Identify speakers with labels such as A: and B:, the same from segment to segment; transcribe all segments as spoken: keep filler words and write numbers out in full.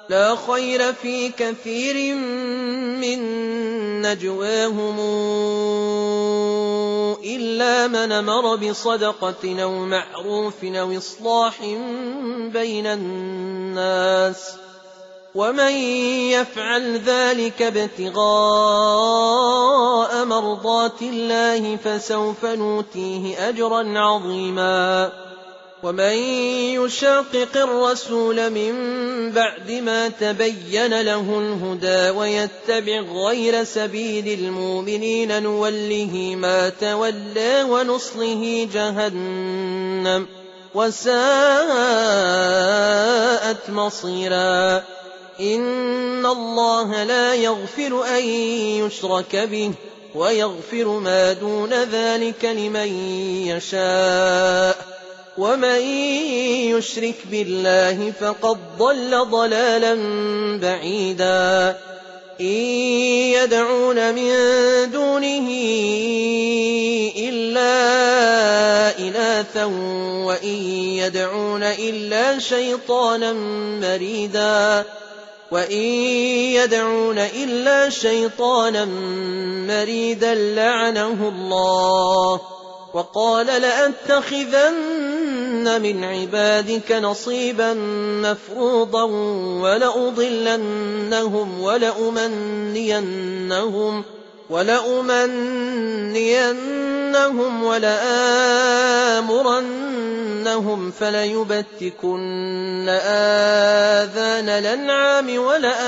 A: لا خير في كثير من نجواهم إلا من أمر بصدقة أو معروف أو إصلاح بين الناس ومن يفعل ذلك ابتغاء مرضات الله فسوف نؤتيه أجرا عظيما. ومن يشاقق الرسول من بعد ما تبين له الهدى ويتبع غير سبيل المؤمنين نوله ما تولى ونصله جهنم وساءت مصيرا. إن الله لا يغفر أن يشرك به ويغفر ما دون ذلك لمن يشاء ومن يشرك بالله فقد ضل ضلالا بعيدا. إن يدعون من دونه إلا إناثا وإن يدعون إلا شيطانا مريدا وإن يدعون إلا شيطانا مريدا لعنه الله وقال لأتخذن من عبادك نصيبا مفروضا ولأضلنهم ولأمنينهم ولأمنينهم ولآمرنهم فليبتكن آذان الأنعام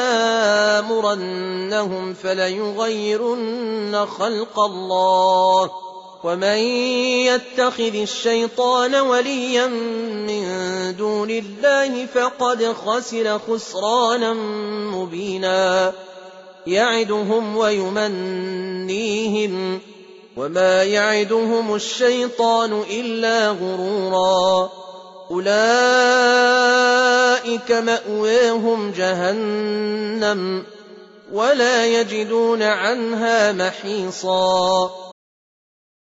A: ولآمرنهم فليغيرن خلق الله ومن يتخذ الشيطان وليا من دون الله فقد خسر خسرانا مبينا. يعدهم ويمنيهم وما يعدهم الشيطان إلا غرورا. أولئك مأواهم جهنم ولا يجدون عنها محيصا.